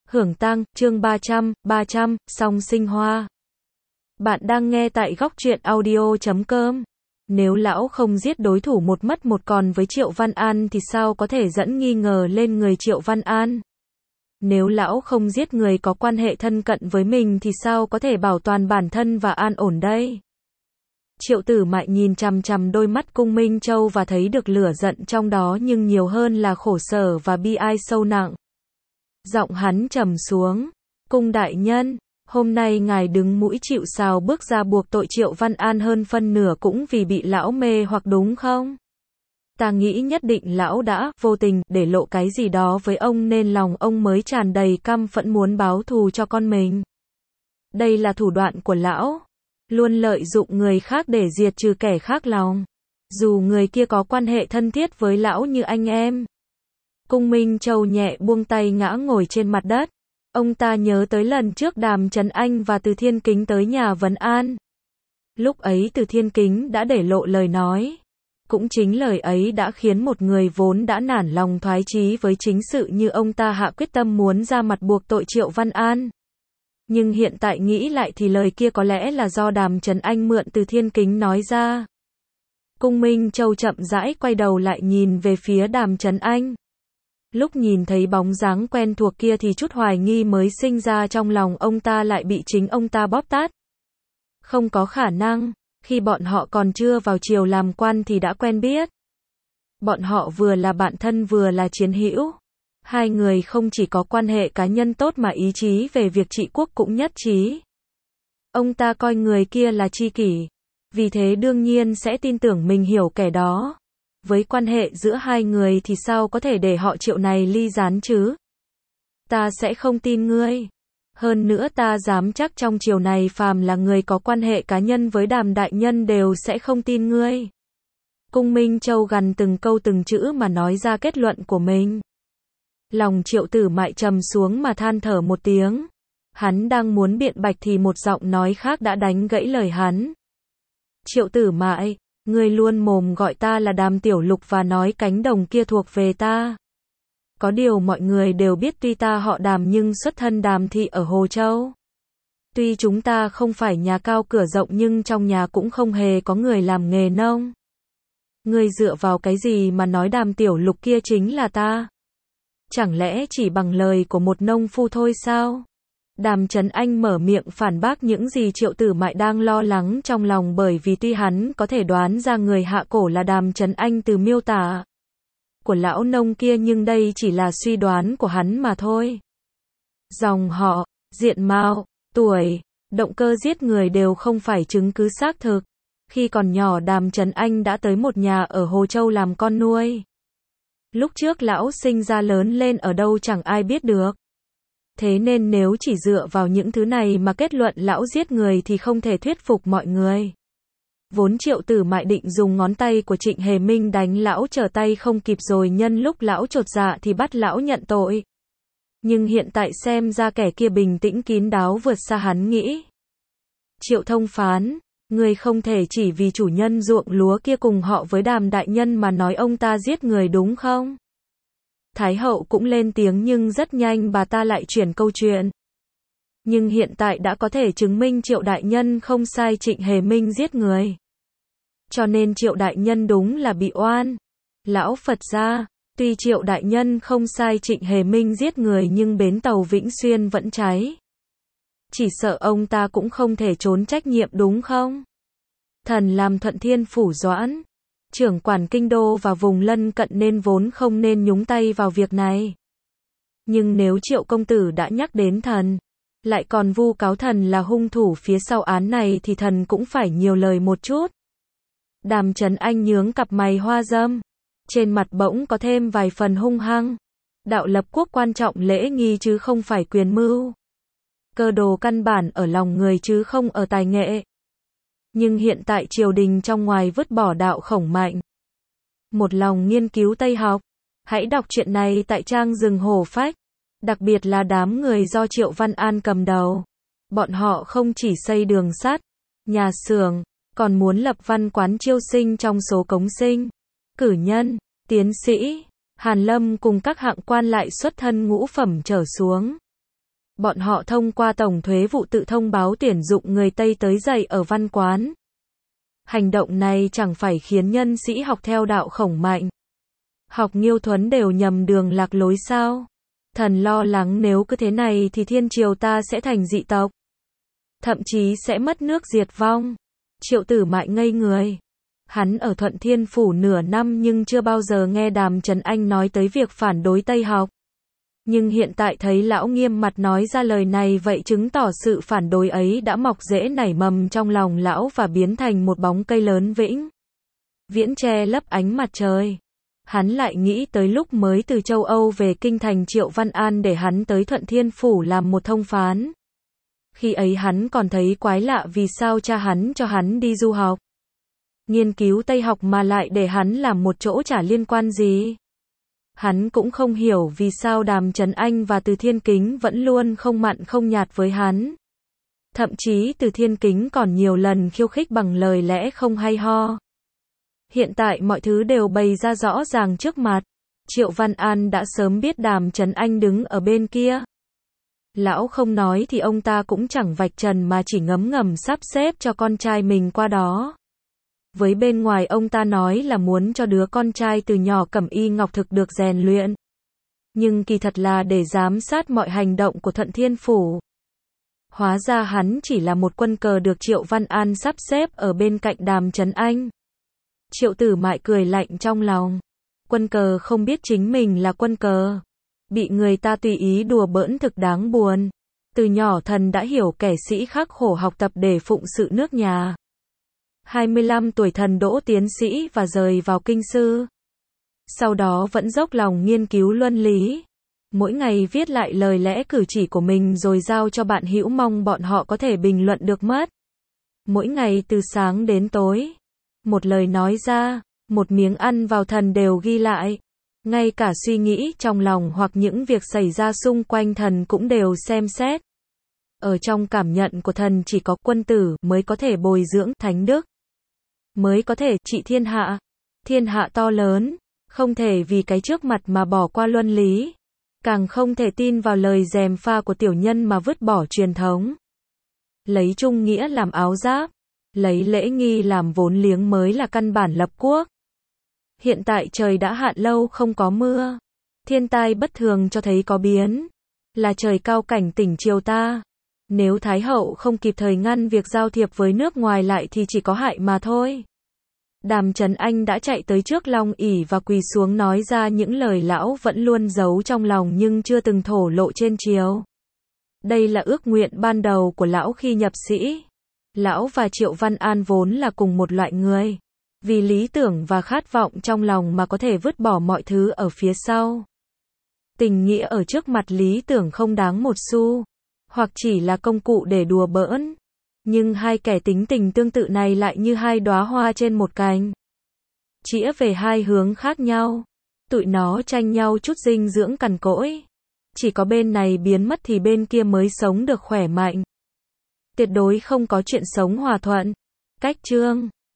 Hưởng tang, chương 300, song sinh hoa. Bạn đang nghe tại góc truyện audio.com. Nếu lão không giết đối thủ một mất một còn với Triệu Văn An thì sao có thể dẫn nghi ngờ lên người Triệu Văn An? Nếu lão không giết người có quan hệ thân cận với mình thì sao có thể bảo toàn bản thân và an ổn đây? Triệu Tử Mại nhìn chằm chằm đôi mắt Cung Minh Châu và thấy được lửa giận trong đó nhưng nhiều hơn là khổ sở và bi ai sâu nặng. Giọng hắn trầm xuống, Cung đại nhân, hôm nay ngài đứng mũi chịu sào bước ra buộc tội Triệu Văn An hơn phân nửa cũng vì bị lão mê hoặc đúng không? Ta nghĩ nhất định lão đã vô tình để lộ cái gì đó với ông nên lòng ông mới tràn đầy căm phẫn muốn báo thù cho con mình. Đây là thủ đoạn của lão, luôn lợi dụng người khác để diệt trừ kẻ khác lòng. Dù người kia có quan hệ thân thiết với lão như anh em. Cung Minh Châu nhẹ buông tay ngã ngồi trên mặt đất. Ông ta nhớ tới lần trước Đàm Trấn Anh và Từ Thiên Kính tới nhà vấn an. Lúc ấy Từ Thiên Kính đã để lộ lời nói. Cũng chính lời ấy đã khiến một người vốn đã nản lòng thoái chí với chính sự như ông ta hạ quyết tâm muốn ra mặt buộc tội Triệu Văn An. Nhưng hiện tại nghĩ lại thì lời kia có lẽ là do Đàm Trấn Anh mượn Từ Thiên Kính nói ra. Cung Minh Châu chậm rãi quay đầu lại nhìn về phía Đàm Trấn Anh. Lúc nhìn thấy bóng dáng quen thuộc kia thì chút hoài nghi mới sinh ra trong lòng ông ta lại bị chính ông ta bóp tát. Không có khả năng, khi bọn họ còn chưa vào triều làm quan thì đã quen biết. Bọn họ vừa là bạn thân vừa là chiến hữu. Hai người không chỉ có quan hệ cá nhân tốt mà ý chí về việc trị quốc cũng nhất trí. Ông ta coi người kia là tri kỷ, vì thế đương nhiên sẽ tin tưởng mình hiểu kẻ đó. Với quan hệ giữa hai người thì sao có thể để họ Triệu này ly gián chứ? Ta sẽ không tin ngươi. Hơn nữa ta dám chắc trong triều này phàm là người có quan hệ cá nhân với Đàm đại nhân đều sẽ không tin ngươi. Cung Minh Châu gằn từng câu từng chữ mà nói ra kết luận của mình. Lòng Triệu Tử Mại trầm xuống mà than thở một tiếng. Hắn đang muốn biện bạch thì một giọng nói khác đã đánh gãy lời hắn. Triệu Tử Mại, ngươi luôn mồm gọi ta là Đàm Tiểu Lục và nói cánh đồng kia thuộc về ta. Có điều mọi người đều biết tuy ta họ Đàm nhưng xuất thân Đàm thị ở Hồ Châu. Tuy chúng ta không phải nhà cao cửa rộng nhưng trong nhà cũng không hề có người làm nghề nông. Ngươi dựa vào cái gì mà nói Đàm Tiểu Lục kia chính là ta? Chẳng lẽ chỉ bằng lời của một nông phu thôi sao? Đàm Trấn Anh mở miệng phản bác những gì Triệu Tử Mại đang lo lắng trong lòng bởi vì tuy hắn có thể đoán ra người hạ cổ là Đàm Trấn Anh từ miêu tả của lão nông kia nhưng đây chỉ là suy đoán của hắn mà thôi. Dòng họ, diện mạo, tuổi, động cơ giết người đều không phải chứng cứ xác thực. Khi còn nhỏ Đàm Trấn Anh đã tới một nhà ở Hồ Châu làm con nuôi. Lúc trước lão sinh ra lớn lên ở đâu chẳng ai biết được. Thế nên nếu chỉ dựa vào những thứ này mà kết luận lão giết người thì không thể thuyết phục mọi người. Vốn Triệu Tử Mại định dùng ngón tay của Trịnh Hề Minh đánh lão trở tay không kịp rồi nhân lúc lão chột dạ thì bắt lão nhận tội. Nhưng hiện tại xem ra kẻ kia bình tĩnh kín đáo vượt xa hắn nghĩ. Triệu thông phán, người không thể chỉ vì chủ nhân ruộng lúa kia cùng họ với Đàm đại nhân mà nói ông ta giết người đúng không? Thái hậu cũng lên tiếng nhưng rất nhanh bà ta lại chuyển câu chuyện. Nhưng hiện tại đã có thể chứng minh Triệu đại nhân không sai Trịnh Hề Minh giết người. Cho nên Triệu đại nhân đúng là bị oan. Lão Phật gia, tuy Triệu đại nhân không sai Trịnh Hề Minh giết người nhưng bến tàu Vĩnh Xuyên vẫn cháy. Chỉ sợ ông ta cũng không thể trốn trách nhiệm đúng không? Thần làm Thuận Thiên Phủ Doãn, trưởng quản kinh đô và vùng lân cận nên vốn không nên nhúng tay vào việc này. Nhưng nếu Triệu công tử đã nhắc đến thần, lại còn vu cáo thần là hung thủ phía sau án này thì thần cũng phải nhiều lời một chút. Đàm Trấn Anh nhướng cặp mày hoa râm, trên mặt bỗng có thêm vài phần hung hăng. Đạo lập quốc quan trọng lễ nghi chứ không phải quyền mưu. Cơ đồ căn bản ở lòng người chứ không ở tài nghệ. Nhưng hiện tại triều đình trong ngoài vứt bỏ đạo khổng mạnh. Một lòng nghiên cứu Tây học. Hãy đọc chuyện này tại trang Rừng Hổ Phách. Đặc biệt là đám người do Triệu Văn An cầm đầu. Bọn họ không chỉ xây đường sắt, nhà xưởng, còn muốn lập văn quán chiêu sinh trong số cống sinh, cử nhân, tiến sĩ. Hàn Lâm cùng các hạng quan lại xuất thân ngũ phẩm trở xuống. Bọn họ thông qua Tổng thuế vụ tự thông báo tuyển dụng người Tây tới dạy ở văn quán. Hành động này chẳng phải khiến nhân sĩ học theo đạo Khổng Mạnh, học Nghiêu Thuấn đều nhầm đường lạc lối sao? Thần lo lắng nếu cứ thế này thì thiên triều ta sẽ thành dị tộc, thậm chí sẽ mất nước diệt vong. Triệu Tử Mại ngây người. Hắn ở Thuận Thiên Phủ nửa năm nhưng chưa bao giờ nghe Đàm Trấn Anh nói tới việc phản đối Tây học. Nhưng hiện tại thấy lão nghiêm mặt nói ra lời này, vậy chứng tỏ sự phản đối ấy đã mọc rễ nảy mầm trong lòng lão và biến thành một bóng cây lớn vĩnh viễn che lấp ánh mặt trời. Hắn lại nghĩ tới lúc mới từ châu Âu về kinh thành Triệu Văn An để hắn tới Thuận Thiên Phủ làm một thông phán. Khi ấy hắn còn thấy quái lạ vì sao cha hắn cho hắn đi du học, nghiên cứu Tây học mà lại để hắn làm một chỗ chả liên quan gì. Hắn cũng không hiểu vì sao Đàm Trấn Anh và Từ Thiên Kính vẫn luôn không mặn không nhạt với hắn. Thậm chí Từ Thiên Kính còn nhiều lần khiêu khích bằng lời lẽ không hay ho. Hiện tại mọi thứ đều bày ra rõ ràng trước mặt. Triệu Văn An đã sớm biết Đàm Trấn Anh đứng ở bên kia. Lão không nói thì ông ta cũng chẳng vạch trần mà chỉ ngấm ngầm sắp xếp cho con trai mình qua đó. Với bên ngoài ông ta nói là muốn cho đứa con trai từ nhỏ Cẩm Y Ngọc Thực được rèn luyện. Nhưng kỳ thật là để giám sát mọi hành động của Thuận Thiên Phủ. Hóa ra hắn chỉ là một quân cờ được Triệu Văn An sắp xếp ở bên cạnh Đàm Trấn Anh. Triệu Tử Mại cười lạnh trong lòng. Quân cờ không biết chính mình là quân cờ, bị người ta tùy ý đùa bỡn thực đáng buồn. Từ nhỏ thần đã hiểu kẻ sĩ khắc khổ học tập để phụng sự nước nhà. 25 tuổi thần đỗ tiến sĩ và rời vào kinh sư. Sau đó vẫn dốc lòng nghiên cứu luân lý. Mỗi ngày viết lại lời lẽ cử chỉ của mình rồi giao cho bạn hữu, mong bọn họ có thể bình luận được mất. Mỗi ngày từ sáng đến tối, một lời nói ra, một miếng ăn vào thần đều ghi lại. Ngay cả suy nghĩ trong lòng hoặc những việc xảy ra xung quanh thần cũng đều xem xét. Ở trong cảm nhận của thần chỉ có quân tử mới có thể bồi dưỡng thánh đức, mới có thể trị thiên hạ. Thiên hạ to lớn, không thể vì cái trước mặt mà bỏ qua luân lý, càng không thể tin vào lời gièm pha của tiểu nhân mà vứt bỏ truyền thống. Lấy trung nghĩa làm áo giáp, lấy lễ nghi làm vốn liếng mới là căn bản lập quốc. Hiện tại trời đã hạn lâu không có mưa, thiên tai bất thường cho thấy có biến, là trời cao cảnh tỉnh triều ta. Nếu Thái hậu không kịp thời ngăn việc giao thiệp với nước ngoài lại thì chỉ có hại mà thôi. Đàm Trấn Anh đã chạy tới trước Long ỷ và quỳ xuống nói ra những lời lão vẫn luôn giấu trong lòng nhưng chưa từng thổ lộ trên triều. Đây là ước nguyện ban đầu của lão khi nhập sĩ. Lão và Triệu Văn An vốn là cùng một loại người, vì lý tưởng và khát vọng trong lòng mà có thể vứt bỏ mọi thứ ở phía sau. Tình nghĩa ở trước mặt lý tưởng không đáng một xu, hoặc chỉ là công cụ để đùa bỡn. Nhưng hai kẻ tính tình tương tự này lại như hai đóa hoa trên một cành, chĩa về hai hướng khác nhau. Tụi nó tranh nhau chút dinh dưỡng cằn cỗi. Chỉ có bên này biến mất thì bên kia mới sống được khỏe mạnh. Tuyệt đối không có chuyện sống hòa thuận. Cách chương